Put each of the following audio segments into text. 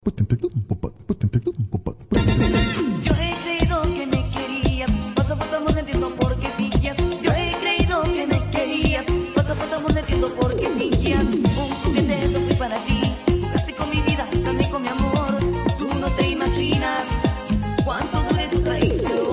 Yo he creído que me querías, paso por todo mundo entiendo por qué fingías. Yo he creído que me querías, paso por todo mundo entiendo por qué fingías. Un juguete eso fui para ti, jugaste con mi vida, también con mi amor. Tú no te imaginas cuánto duele tu traición.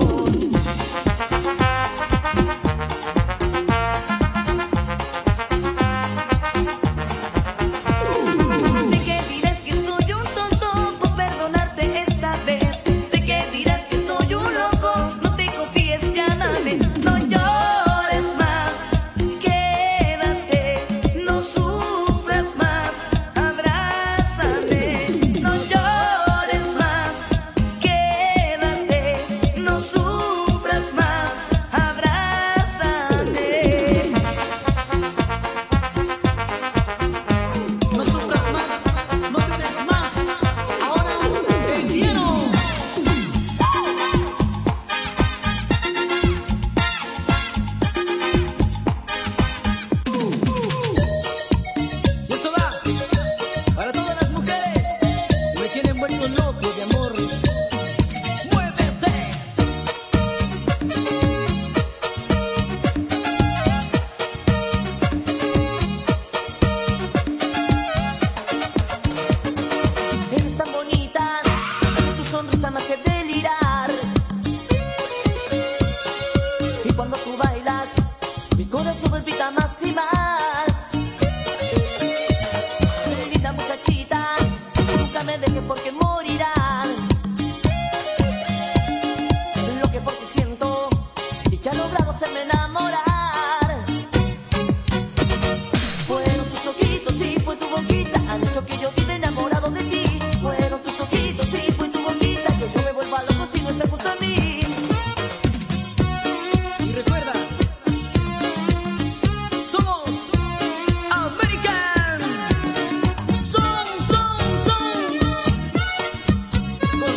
Sé que dirás que soy un tonto por perdonarte esta vez. Sé que dirás que soy un loco, no te confíes, llámame. No llores más, quédate, no sufras más, abrázame. No llores más, quédate, no sufras más, abrázame. No sufras más, no llores más. Ahora te quiero. Y esto va para todas las mujeres que me tienen vuelto loco de amor. ¡Muévete! Eres tan bonita, tu sonrisa me hace delirar. Y cuando tú bailas, mi corazón palpita más y más. Linda muchachita, nunca me dejes porque morirán. Lo que por ti siento y que ha logrado hacerme enamorar. Fueron tus ojitos y fue tu boquita, han hecho que yo viva enamorado de ti. Fueron tus ojitos y fue tu boquita, que yo me vuelva loco si no estás junto a mí. Y recuerda, somos American. Son.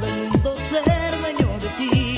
del mundo ser dueño de ti.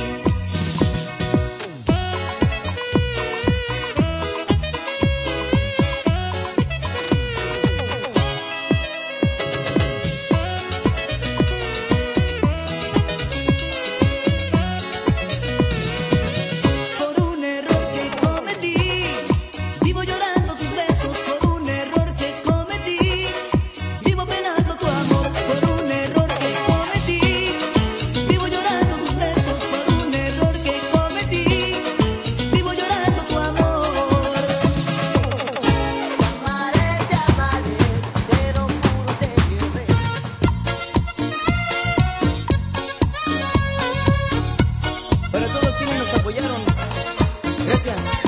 Para todos quienes nos apoyaron, gracias.